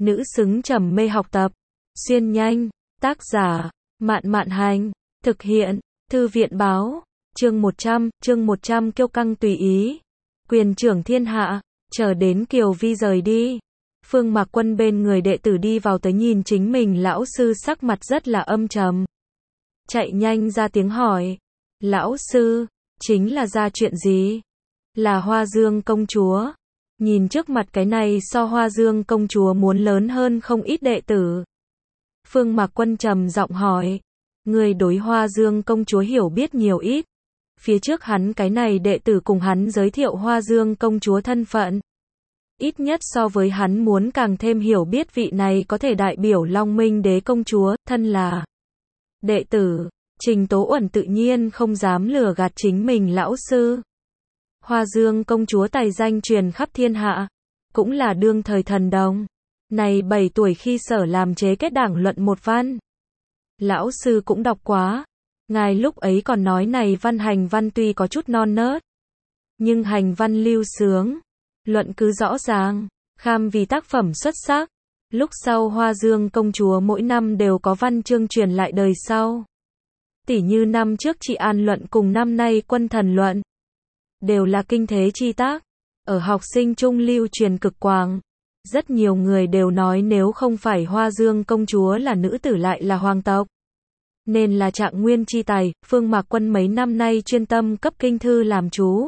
nữ xứng trầm mê học tập. Xuyên nhanh, tác giả, Mạn Mạn Hành, thực hiện, Thư viện báo, chương 100 kiêu căng tùy ý, quyền trưởng thiên hạ, chờ đến Kiều Vi rời đi. Phương Mạc Quân bên người đệ tử đi vào tới nhìn chính mình lão sư sắc mặt rất là âm trầm. Chạy nhanh ra tiếng hỏi, lão sư, chính là ra chuyện gì? Là Hoa Dương công chúa. Nhìn trước mặt cái này so Hoa Dương công chúa muốn lớn hơn không ít đệ tử. Phương Mạc Quân trầm giọng hỏi, người đối Hoa Dương công chúa hiểu biết nhiều ít. Phía trước hắn cái này đệ tử cùng hắn giới thiệu Hoa Dương công chúa thân phận. Ít nhất so với hắn muốn càng thêm hiểu biết vị này có thể đại biểu Long Minh đế công chúa, thân là đệ tử, Trình Tố Uẩn tự nhiên không dám lừa gạt chính mình lão sư. Hoa Dương công chúa tài danh truyền khắp thiên hạ, cũng là đương thời thần đồng. Này 7 tuổi khi sở làm chế kết đảng luận một văn. Lão sư cũng đọc quá. Ngài lúc ấy còn nói này hành văn tuy có chút non nớt, nhưng hành văn lưu sướng, luận cứ rõ ràng, kham vì tác phẩm xuất sắc. Lúc sau Hoa Dương công chúa mỗi năm đều có văn chương truyền lại đời sau. Tỉ như năm trước Trị An luận cùng năm nay Quân Thần luận, đều là kinh thế chi tác, ở học sinh trung lưu truyền cực quảng. Rất nhiều người đều nói nếu không phải Hoa Dương công chúa là nữ tử lại là hoàng tộc, nên là trạng nguyên chi tài. Phương Mạc Quân mấy năm nay chuyên tâm cấp kinh thư làm chú.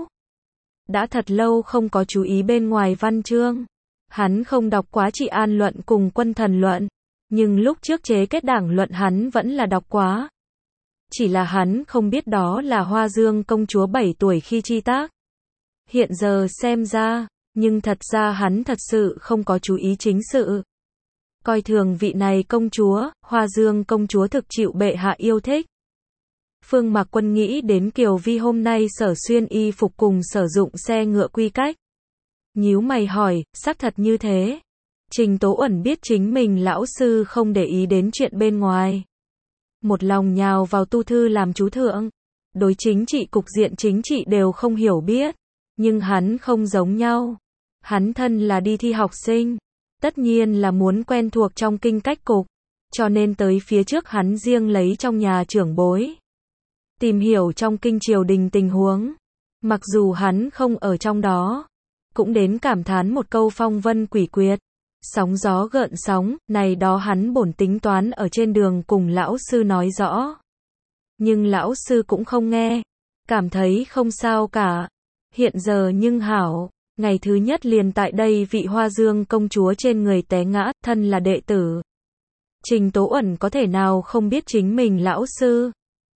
Đã thật lâu không có chú ý bên ngoài văn chương. Hắn không đọc quá Trị An luận cùng Quân Thần luận, nhưng lúc trước chế kết đảng luận hắn vẫn là đọc quá. Chỉ là hắn không biết đó là Hoa Dương công chúa 7 tuổi khi chi tác. Hiện giờ xem ra, nhưng thật ra hắn thật sự không có chú ý chính sự. Coi thường vị này công chúa, Hoa Dương công chúa thực chịu bệ hạ yêu thích. Phương Mạc Quân nghĩ đến Kiều Vi hôm nay sở xuyên y phục cùng sử dụng xe ngựa quy cách. Nhíu mày hỏi, xác thật như thế? Trình Tố Uẩn biết chính mình lão sư không để ý đến chuyện bên ngoài. Một lòng nhào vào tu thư làm chú thượng. Đối chính trị cục diện chính trị đều không hiểu biết. Nhưng hắn không giống nhau. Hắn thân là đi thi học sinh. Tất nhiên là muốn quen thuộc trong kinh cách cục. Cho nên tới phía trước hắn riêng lấy trong nhà trưởng bối. Tìm hiểu trong kinh triều đình tình huống. Mặc dù hắn không ở trong đó. Cũng đến cảm thán một câu phong vân quỷ quyệt. Sóng gió gợn sóng, này đó hắn bổn tính toán ở trên đường cùng lão sư nói rõ. Nhưng lão sư cũng không nghe. Cảm thấy không sao cả. Hiện giờ nhưng hảo, ngày thứ nhất liền tại đây vị Hoa Dương công chúa trên người té ngã, thân là đệ tử. Trình Tố Uẩn có thể nào không biết chính mình lão sư.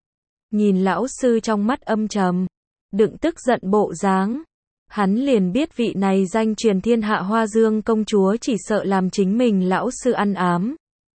Nhìn lão sư trong mắt âm trầm, đựng tức giận bộ dáng. Hắn liền biết vị này danh truyền thiên hạ Hoa Dương công chúa chỉ sợ làm chính mình lão sư ăn ám.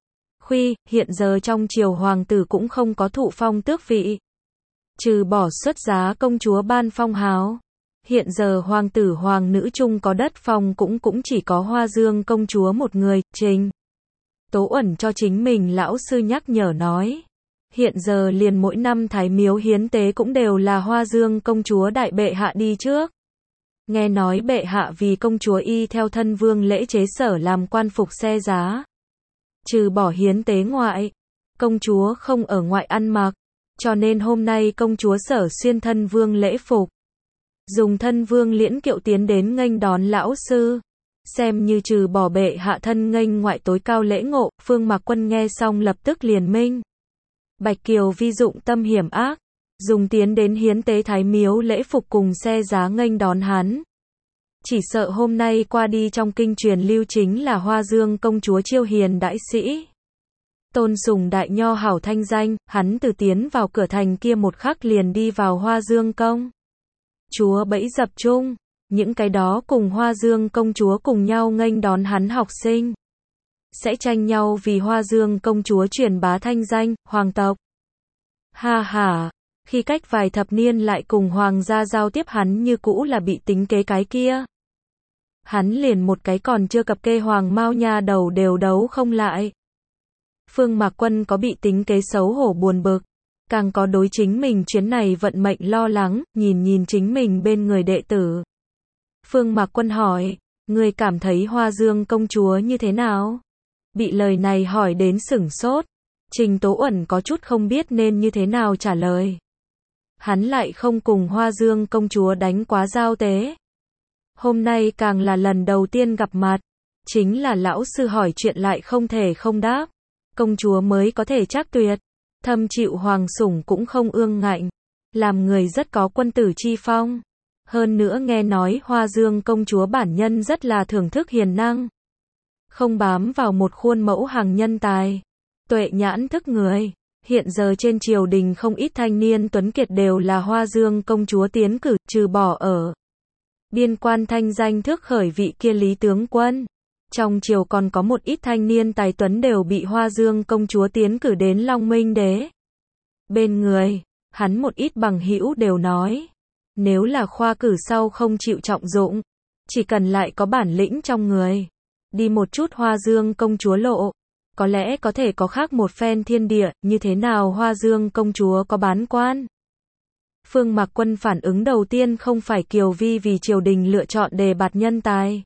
Hiện giờ trong triều hoàng tử cũng không có thụ phong tước vị. Trừ bỏ xuất giá công chúa ban phong hào. Hiện giờ hoàng tử hoàng nữ chung có đất phong cũng chỉ có Hoa Dương công chúa một người. Trình Tố Uẩn cho chính mình lão sư nhắc nhở nói. Hiện giờ liền mỗi năm thái miếu hiến tế cũng đều là Hoa Dương công chúa đại bệ hạ đi trước. Nghe nói bệ hạ vì công chúa y theo thân vương lễ chế sở làm quan phục xe giá. Trừ bỏ hiến tế ngoại, công chúa không ở ngoại ăn mặc, cho nên hôm nay công chúa sở xuyên thân vương lễ phục. Dùng thân vương liễn kiệu tiến đến nghênh đón lão sư. Xem như trừ bỏ bệ hạ thân nghênh ngoại tối cao lễ ngộ. Phương Mạc Quân nghe xong lập tức liền minh. Bạch Kiều Vi dụng tâm hiểm ác. Dùng tiến đến hiến tế thái miếu lễ phục cùng xe giá nghênh đón hắn. Chỉ sợ hôm nay qua đi trong kinh truyền lưu chính là Hoa Dương công chúa chiêu hiền đại sĩ. Tôn sùng đại nho hảo thanh danh, hắn từ tiến vào cửa thành kia một khắc liền đi vào Hoa Dương công chúa bẫy dập chung. Những cái đó cùng Hoa Dương công chúa cùng nhau nghênh đón hắn học sinh. Sẽ tranh nhau vì Hoa Dương công chúa truyền bá thanh danh, hoàng tộc. Ha ha. Khi cách vài thập niên lại cùng hoàng gia giao tiếp hắn như cũ là bị tính kế cái kia. Hắn liền một cái còn chưa cập kê hoàng mao nha đầu đều đấu không lại. Phương Mạc Quân có bị tính kế xấu hổ buồn bực. Càng có đối chính mình chuyến này vận mệnh lo lắng, nhìn chính mình bên người đệ tử. Phương Mạc Quân hỏi, người cảm thấy Hoa Dương công chúa như thế nào? Bị lời này hỏi đến sửng sốt. Trình Tố Uẩn có chút không biết nên như thế nào trả lời. Hắn lại không cùng Hoa Dương công chúa đánh quá giao tế. Hôm nay càng là lần đầu tiên gặp mặt. Chính là lão sư hỏi chuyện lại không thể không đáp. Công chúa mới có thể trác tuyệt. Thâm chịu hoàng sủng cũng không ương ngạnh. Làm người rất có quân tử chi phong. Hơn nữa nghe nói Hoa Dương công chúa bản nhân rất là thưởng thức hiền năng. Không bám vào một khuôn mẫu hàng nhân tài. Tuệ nhãn thức người. Hiện giờ trên triều đình không ít thanh niên tuấn kiệt đều là Hoa Dương công chúa tiến cử, trừ bỏ ở biên quan thanh danh thước khởi vị kia Lý tướng quân. Trong triều còn có một ít thanh niên tài tuấn đều bị Hoa Dương công chúa tiến cử đến Long Minh đế. Bên người, hắn một ít bằng hữu đều nói, nếu là khoa cử sau không chịu trọng dụng, chỉ cần lại có bản lĩnh trong người, đi một chút Hoa Dương công chúa lộ, có lẽ có thể có khác một phen thiên địa. Như thế nào Hoa Dương công chúa có bán quan? Phương Mạc Quân phản ứng đầu tiên không phải Kiều Vi vì triều đình lựa chọn đề bạt nhân tài,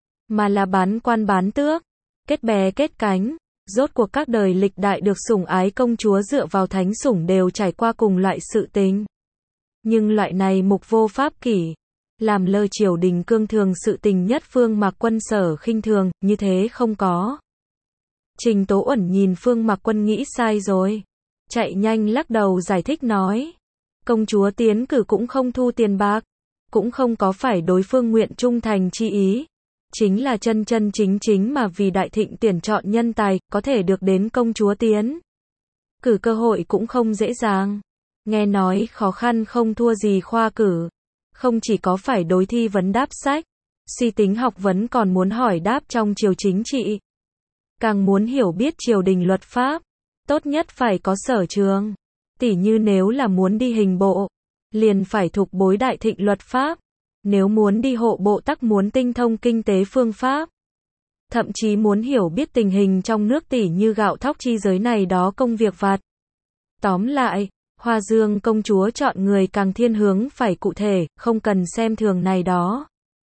mà là bán quan bán tước, kết bè kết cánh. Rốt cuộc các đời lịch đại được sủng ái công chúa dựa vào thánh sủng đều trải qua cùng loại sự tình. Nhưng loại này mục vô pháp kỷ, làm lơ triều đình cương thường sự tình nhất Phương Mạc Quân sở khinh thường, như thế không có. Trình Tố Uẩn nhìn Phương Mạc Quân nghĩ sai rồi. Chạy nhanh lắc đầu giải thích nói. Công chúa tiến cử cũng không thu tiền bạc, cũng không có phải đối phương nguyện trung thành chi ý. Chính là chân chân chính chính mà vì đại thịnh tuyển chọn nhân tài, có thể được đến công chúa tiến cử cơ hội cũng không dễ dàng. Nghe nói khó khăn không thua gì khoa cử. Không chỉ có phải đối thi vấn đáp sách, suy tính học vấn còn muốn hỏi đáp trong triều chính trị. Càng muốn hiểu biết triều đình luật pháp, tốt nhất phải có sở trường. Tỉ như nếu là muốn đi hình bộ, liền phải thuộc bối đại thịnh luật pháp. Nếu muốn đi hộ bộ tắc muốn tinh thông kinh tế phương pháp. Thậm chí muốn hiểu biết tình hình trong nước tỉ như gạo thóc chi giới này đó công việc vặt. Tóm lại, Hoa Dương công chúa chọn người càng thiên hướng phải cụ thể, không cần xem thường này đó.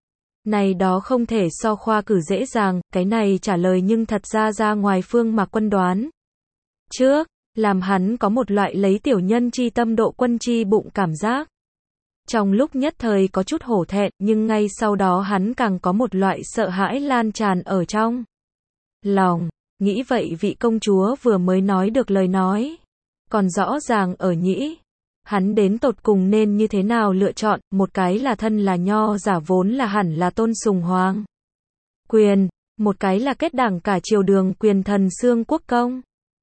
Này đó không thể so khoa cử dễ dàng, cái này trả lời nhưng thật ra ngoài Phương Mạc Quân đoán trước, làm hắn có một loại lấy tiểu nhân chi tâm độ quân chi bụng cảm giác. Trong lúc nhất thời có chút hổ thẹn, nhưng ngay sau đó hắn càng có một loại sợ hãi lan tràn ở trong lòng. Nghĩ vậy vị công chúa vừa mới nói được lời nói, còn rõ ràng ở nhĩ. Hắn đến tột cùng nên như thế nào lựa chọn, một cái là thân là nho giả vốn là hẳn là tôn sùng hoàng quyền, một cái là kết đảng cả triều đường quyền thần xương quốc công.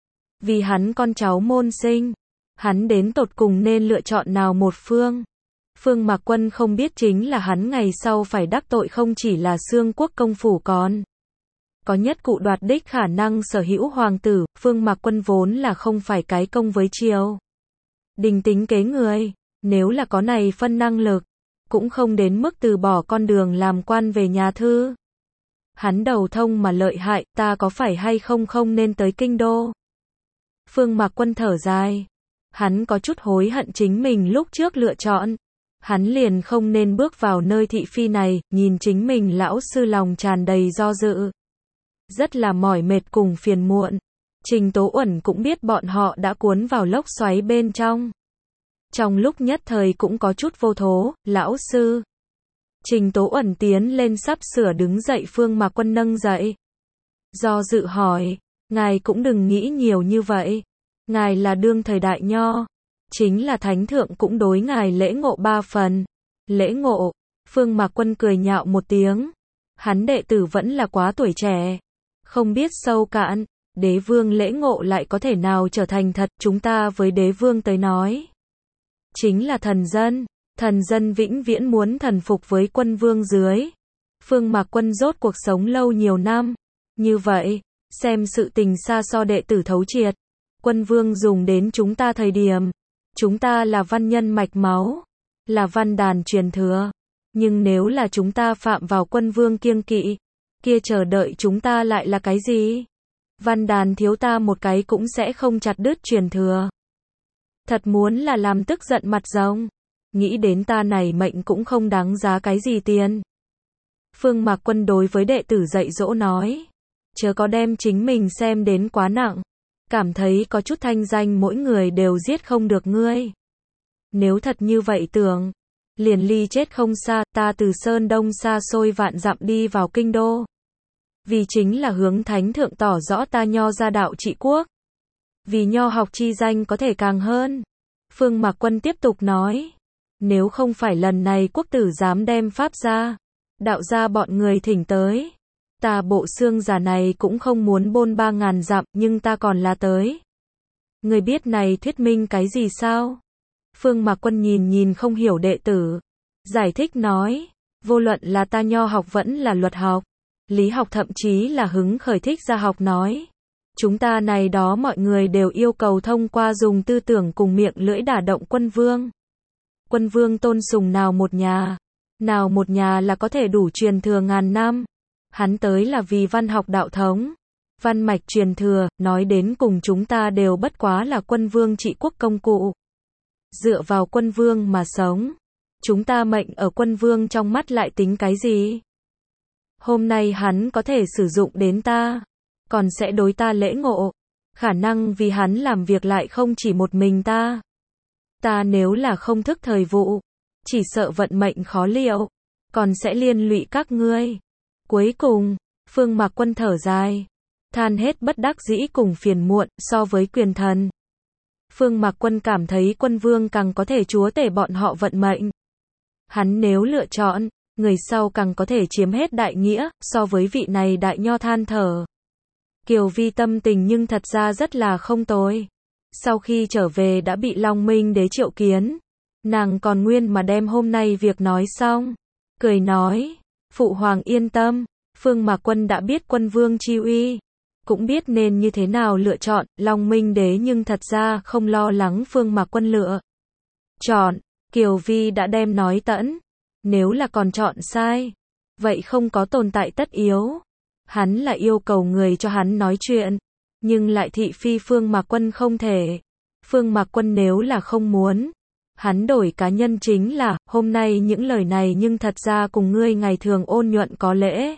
Vì hắn con cháu môn sinh, hắn đến tột cùng nên lựa chọn nào một phương. Phương Mạc Quân không biết chính là hắn ngày sau phải đắc tội không chỉ là xương quốc công phủ còn có nhất cụ đoạt đích khả năng sở hữu hoàng tử. Phương Mạc Quân vốn là không phải cái công với triều đình tính kế người, nếu là có này phân năng lực, cũng không đến mức từ bỏ con đường làm quan về nhà thư. Hắn đầu thông mà lợi hại, ta có phải hay không nên tới kinh đô. Phương Mạc Quân thở dài, hắn có chút hối hận chính mình lúc trước lựa chọn. Hắn liền không nên bước vào nơi thị phi này, nhìn chính mình lão sư lòng tràn đầy do dự. Rất là mỏi mệt cùng phiền muộn. Trình Tố Uẩn cũng biết bọn họ đã cuốn vào lốc xoáy bên trong. Trong lúc nhất thời cũng có chút vô thố, lão sư. Trình Tố Uẩn tiến lên sắp sửa đứng dậy Phương Mạc Quân nâng dậy. Do dự hỏi, ngài cũng đừng nghĩ nhiều như vậy. Ngài là đương thời đại nho. Chính là thánh thượng cũng đối ngài lễ ngộ 3 phần. Lễ ngộ, Phương Mạc Quân cười nhạo một tiếng. Hắn đệ tử vẫn là quá tuổi trẻ. Không biết sâu cạn, đế vương lễ ngộ lại có thể nào trở thành thật. Chúng ta với đế vương tới nói. Chính là thần dân vĩnh viễn muốn thần phục với quân vương dưới. Phương Mạc Quân rốt cuộc sống lâu nhiều năm. Như vậy, xem sự tình xa so đệ tử thấu triệt. Quân vương dùng đến chúng ta thời điểm. Chúng ta là văn nhân mạch máu, là văn đàn truyền thừa. Nhưng nếu là chúng ta phạm vào quân vương kiêng kỵ, kia chờ đợi chúng ta lại là cái gì? Văn đàn thiếu ta một cái cũng sẽ không chặt đứt truyền thừa. Thật muốn là làm tức giận mặt rồng. Nghĩ đến ta này mệnh cũng không đáng giá cái gì tiền. Phương Mạc Quân đối với đệ tử dạy dỗ nói. Chớ có đem chính mình xem đến quá nặng. Cảm thấy có chút thanh danh mỗi người đều giết không được ngươi. Nếu thật như vậy tưởng, liền ly chết không xa, ta từ Sơn Đông xa xôi vạn dặm đi vào kinh đô. Vì chính là hướng thánh thượng tỏ rõ ta nho ra đạo trị quốc. Vì nho học chi danh có thể càng hơn. Phương Mạc Quân tiếp tục nói. Nếu không phải lần này quốc tử dám đem pháp ra, đạo ra bọn người thỉnh tới. Ta bộ xương giả này cũng không muốn bôn 3.000 dặm, nhưng ta còn là tới. Người biết này thuyết minh cái gì sao? Phương Mạc Quân nhìn không hiểu đệ tử. Giải thích nói, vô luận là ta nho học vẫn là luật học, lý học thậm chí là hứng khởi thích gia học nói. Chúng ta này đó mọi người đều yêu cầu thông qua dùng tư tưởng cùng miệng lưỡi đả động quân vương. Quân vương tôn sùng nào một nhà là có thể đủ truyền thừa ngàn năm. Hắn tới là vì văn học đạo thống, văn mạch truyền thừa, nói đến cùng chúng ta đều bất quá là quân vương trị quốc công cụ. Dựa vào quân vương mà sống. Chúng ta mệnh ở quân vương trong mắt lại tính cái gì? Hôm nay hắn có thể sử dụng đến ta, còn sẽ đối ta lễ ngộ. Khả năng vì hắn làm việc lại không chỉ một mình ta. Ta nếu là không thức thời vụ, chỉ sợ vận mệnh khó liệu, còn sẽ liên lụy các ngươi. Cuối cùng, Phương Mạc Quân thở dài, than hết bất đắc dĩ cùng phiền muộn, so với quyền thần. Phương Mạc Quân cảm thấy quân vương càng có thể chúa tể bọn họ vận mệnh. Hắn nếu lựa chọn, người sau càng có thể chiếm hết đại nghĩa, so với vị này đại nho than thở. Kiều Vi tâm tình nhưng thật ra rất là không tồi. Sau khi trở về đã bị Long Minh Đế triệu kiến. Nàng còn nguyên mà đem hôm nay việc nói xong. Cười nói, Phụ Hoàng yên tâm, Phương Mạc Quân đã biết quân vương chi uy. Cũng biết nên như thế nào lựa chọn, Long Minh Đế nhưng thật ra không lo lắng Phương Mạc Quân lựa chọn. Kiều Vi đã đem nói tẫn. Nếu là còn chọn sai, vậy không có tồn tại tất yếu. Hắn là yêu cầu người cho hắn nói chuyện, nhưng lại thị phi Phương Mạc Quân không thể. Phương Mạc Quân nếu là không muốn, hắn đổi cá nhân chính là, hôm nay những lời này nhưng thật ra cùng ngươi ngày thường ôn nhuận có lễ.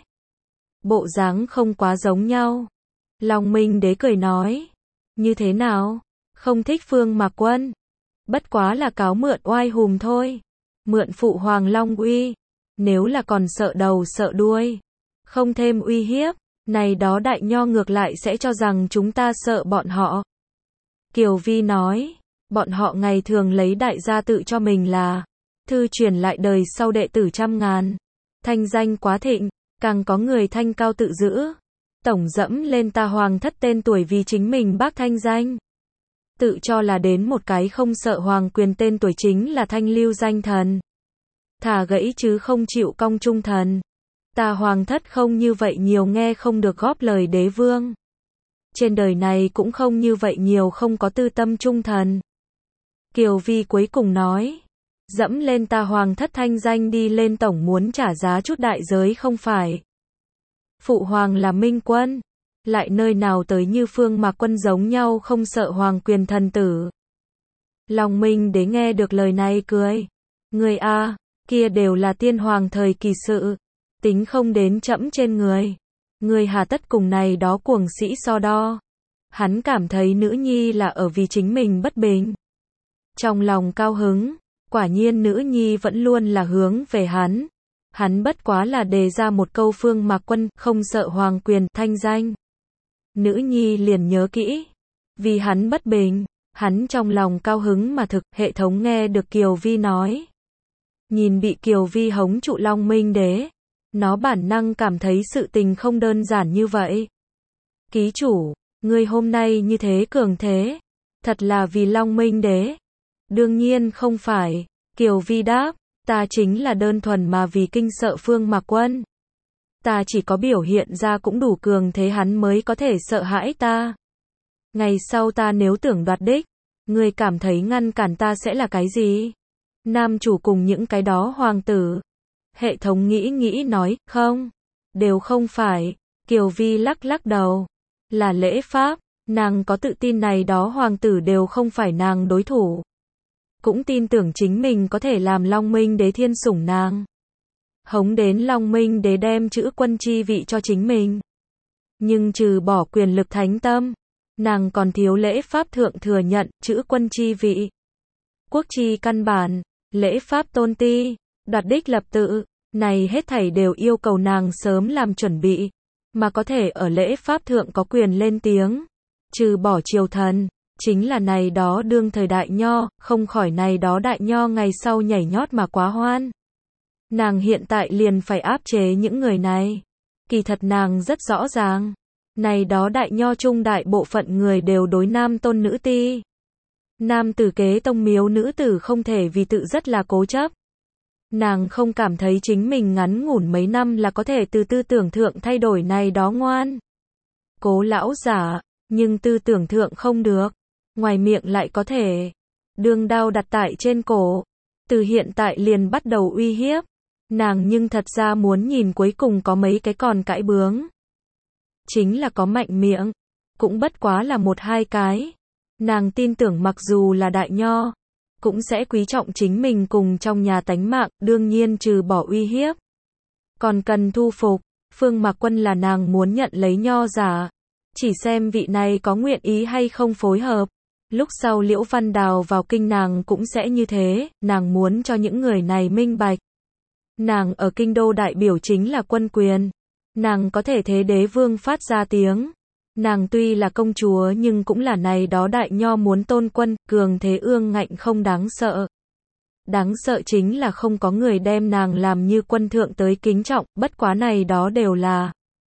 Bộ dáng không quá giống nhau. Long Minh Đế cười nói, như thế nào? Không thích Phương Mạc Quân? Bất quá là cáo mượn oai hùm thôi. Mượn Phụ Hoàng Long uy. Nếu là còn sợ đầu sợ đuôi, không thêm uy hiếp, này đó đại nho ngược lại sẽ cho rằng chúng ta sợ bọn họ. Kiều Vi nói, bọn họ ngày thường lấy đại gia tự cho mình là thư truyền lại đời sau đệ tử trăm ngàn. Thanh danh quá thịnh, càng có người thanh cao tự giữ. Tổng dẫm lên ta hoàng thất tên tuổi vì chính mình bác thanh danh. Tự cho là đến một cái không sợ hoàng quyền tên tuổi chính là thanh lưu danh thần. Thả gãy chứ không chịu cong trung thần. Ta hoàng thất không như vậy nhiều nghe không được góp lời đế vương. Trên đời này cũng không như vậy nhiều không có tư tâm trung thần. Kiều Vi cuối cùng nói, dẫm lên ta hoàng thất thanh danh đi lên tổng muốn trả giá chút đại giới không phải. Phụ Hoàng là minh quân, lại nơi nào tới như Phương Mạc Quân giống nhau không sợ hoàng quyền thần tử. Long Minh Đế nghe được lời này cười. Người a, kia đều là tiên hoàng thời kỳ sự, tính không đến trẫm trên người. Người hà tất cùng này đó cuồng sĩ so đo. Hắn cảm thấy nữ nhi là ở vì chính mình bất bình. Trong lòng cao hứng, quả nhiên nữ nhi vẫn luôn là hướng về hắn. Hắn bất quá là đề ra một câu Phương Mạc Quân không sợ hoàng quyền thanh danh. Nữ nhi liền nhớ kỹ. Vì hắn bất bình, hắn trong lòng cao hứng mà thực, hệ thống nghe được Kiều Vi nói. Nhìn bị Kiều Vi hống trụ Long Minh Đế, nó bản năng cảm thấy sự tình không đơn giản như vậy. Ký chủ, ngươi hôm nay như thế cường thế, thật là vì Long Minh Đế. Đương nhiên không phải, Kiều Vi đáp, ta chính là đơn thuần mà vì kinh sợ Phương Mạc Quân. Ta chỉ có biểu hiện ra cũng đủ cường thế hắn mới có thể sợ hãi ta. Ngày sau ta nếu tưởng đoạt đích, ngươi cảm thấy ngăn cản ta sẽ là cái gì? Nam chủ cùng những cái đó hoàng tử. Hệ thống nghĩ nói, không, đều không phải. Kiều Vi lắc đầu. Là lễ pháp, nàng có tự tin này đó hoàng tử đều không phải nàng đối thủ. Cũng tin tưởng chính mình có thể làm Long Minh Đế thiên sủng nàng. Hống đến Long Minh Đế đem chữ quân chi vị cho chính mình. Nhưng trừ bỏ quyền lực thánh tâm, nàng còn thiếu lễ pháp thượng thừa nhận, chữ quân chi vị, quốc chi căn bản, lễ pháp tôn ti, đoạt đích lập tự, này hết thảy đều yêu cầu nàng sớm làm chuẩn bị, mà có thể ở lễ pháp thượng có quyền lên tiếng, trừ bỏ triều thần, chính là này đó đương thời đại nho, không khỏi này đó đại nho ngày sau nhảy nhót mà quá hoan. Nàng hiện tại liền phải áp chế những người này. Kỳ thật nàng rất rõ ràng, này đó đại nho trung đại bộ phận người đều đối nam tôn nữ ti. Nam tử kế tông miếu nữ tử không thể vì tự rất là cố chấp. Nàng không cảm thấy chính mình ngắn ngủn mấy năm là có thể từ tư tưởng thượng thay đổi này đó ngoan cố lão giả, nhưng tư tưởng thượng không được, ngoài miệng lại có thể đương đao đặt tại trên cổ, từ hiện tại liền bắt đầu uy hiếp. Nàng nhưng thật ra muốn nhìn cuối cùng có mấy cái còn cãi bướng. Chính là có mạnh miệng, cũng bất quá là một hai cái. Nàng tin tưởng mặc dù là đại nho, cũng sẽ quý trọng chính mình cùng trong nhà tánh mạng, đương nhiên trừ bỏ uy hiếp. Còn cần thu phục, Phương Mạc Quân là nàng muốn nhận lấy nho giả, chỉ xem vị này có nguyện ý hay không phối hợp. Lúc sau Liễu Văn Đào vào kinh nàng cũng sẽ như thế, nàng muốn cho những người này minh bạch. Nàng ở kinh đô đại biểu chính là quân quyền, nàng có thể thế đế vương phát ra tiếng. Nàng tuy là công chúa nhưng cũng là này đó đại nho muốn tôn quân, cường thế ương ngạnh không đáng sợ. Đáng sợ chính là không có người đem nàng làm như quân thượng tới kính trọng, bất quá này đó đều là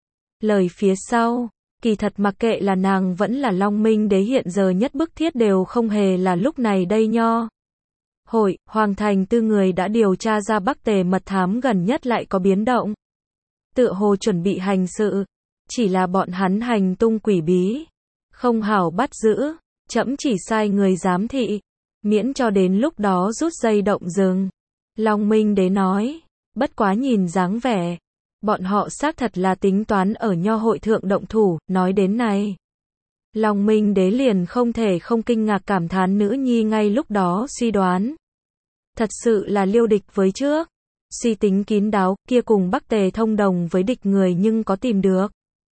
lời phía sau. Kỳ thật mặc kệ là nàng vẫn là Long Minh đế hiện giờ nhất bức thiết đều không hề là lúc này đây nho. Hội, Hoàng Thành tư người đã điều tra ra Bắc Tề mật thám gần nhất lại có biến động. Tựa hồ chuẩn bị hành sự, chỉ là bọn hắn hành tung quỷ bí, không hảo bắt giữ, trẫm chỉ sai người giám thị, miễn cho đến lúc đó rút dây động rừng. Long Minh đế nói, bất quá nhìn dáng vẻ, bọn họ xác thật là tính toán ở nho hội thượng động thủ, nói đến này. Long Minh đế liền không thể không kinh ngạc cảm thán nữ nhi ngay lúc đó suy đoán. Thật sự là liêu địch với trước, suy tính kín đáo, kia cùng Bắc Tề thông đồng với địch người nhưng có tìm được.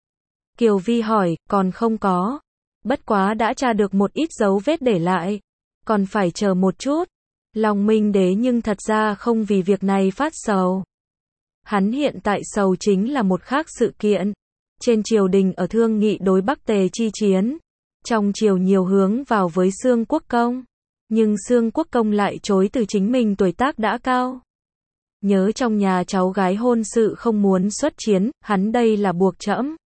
Kiều Vi hỏi, còn không có. Bất quá đã tra được một ít dấu vết để lại. Còn phải chờ một chút. Long Minh đế nhưng thật ra không vì việc này phát sầu. Hắn hiện tại sầu chính là một khác sự kiện. Trên triều đình ở thương nghị đối Bắc Tề chi chiến. Trong triều nhiều hướng vào với Xương Quốc Công. Nhưng Xương Quốc Công lại chối từ chính mình tuổi tác đã cao. Nhớ trong nhà cháu gái hôn sự không muốn xuất chiến, hắn đây là buộc trẫm.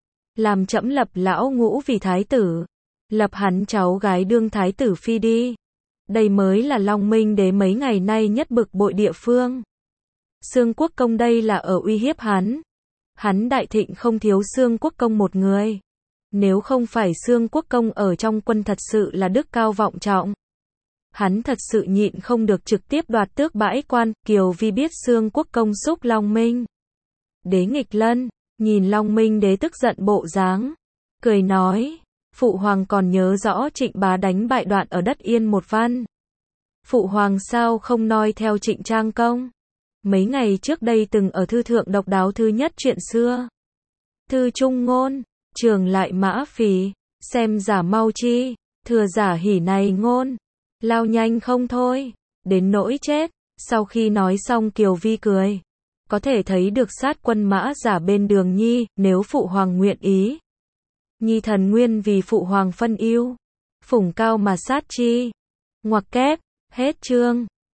Làm trẫm lập lão ngũ vì thái tử. Lập hắn cháu gái đương thái tử phi đi. Đây mới là Long Minh đế mấy ngày nay nhất bực bội địa phương. Xương Quốc Công đây là ở uy hiếp hắn. Hắn đại thịnh không thiếu Xương Quốc Công một người. Nếu không phải Xương Quốc Công ở trong quân thật sự là đức cao vọng trọng. Hắn thật sự nhịn không được trực tiếp đoạt tước bãi quan. Kiều Vi biết Xương Quốc Công xúc Long Minh đế nghịch lân, nhìn Long Minh đế tức giận bộ dáng, cười nói, Phụ Hoàng còn nhớ rõ Trịnh bá đánh bại Đoạn ở đất Yên một văn. Phụ Hoàng sao không noi theo Trịnh Trang Công? Mấy ngày trước đây từng ở thư thượng độc đáo thứ nhất chuyện xưa. Thư trung ngôn, trường lại mã phì, xem giả mau chi, thừa giả hỉ này ngôn, lao nhanh không thôi, đến nỗi chết. Sau khi nói xong Kiều Vi cười. Có thể thấy được sát quân mã giả bên đường nhi, nếu Phụ Hoàng nguyện ý. Nhi thần nguyên vì Phụ Hoàng phân ưu, phủng cao mà sát chi. Ngoặc kép, hết chương.